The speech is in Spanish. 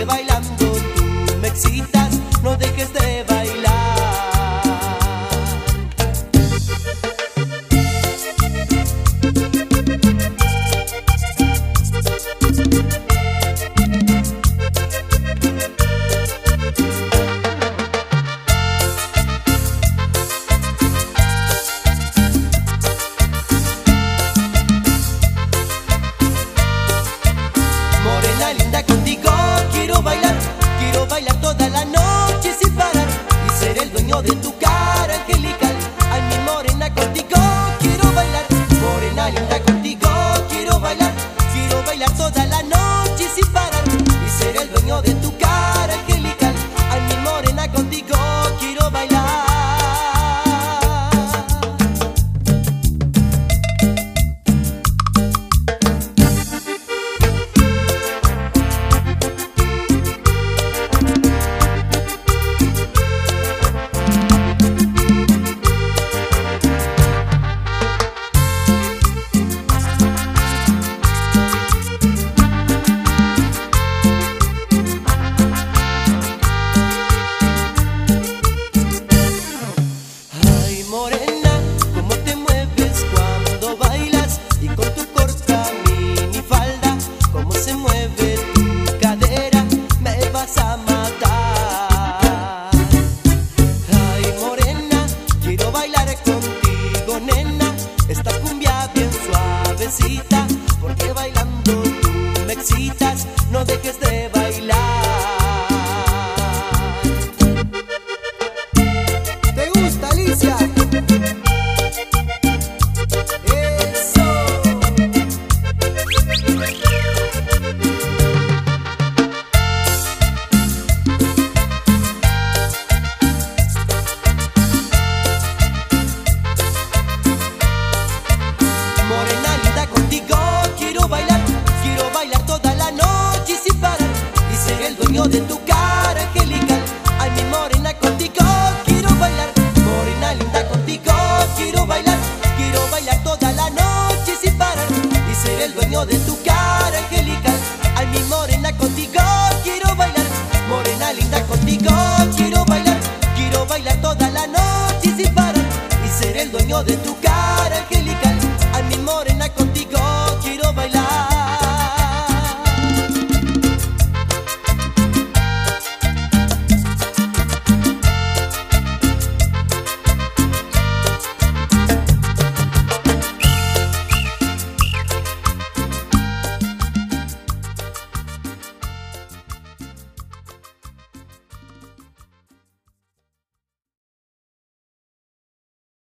porque bailando tú me excitas, no dejes de bailar. Morena linda, contigo quiero bailar toda la noche sin parar y ser el dueño de tu cara angelical. Ay, mi morena, contigo quiero bailar. Morena linda, contigo quiero bailar toda la noche sin parar y ser el dueño de tu cara angelical. Ay, mi morena, contigo quiero bailar. Morena, cómo te mueves cuando bailas y con tu corta minifalda, cómo se mueve tu cadera, me vas a matar. Ay, morena, quiero bailar contigo, nena, esta cumbia bien suavecita, porque bailando tú me excitas, no dejes de bailar. ¿Te gusta, Alicia? Morena linda, contigo quiero bailar toda la noche sin parar y ser el dueño de tu cara angelical. Ay, mi morena, contigo quiero bailar. Morena linda, contigo quiero bailar toda la noche sin parar y ser el dueño de tu cara angelical. Ay, mi morena, contigo quiero bailar. Morena linda, contigo quiero bailar toda la noche sin parar y ser el dueño de tu cara.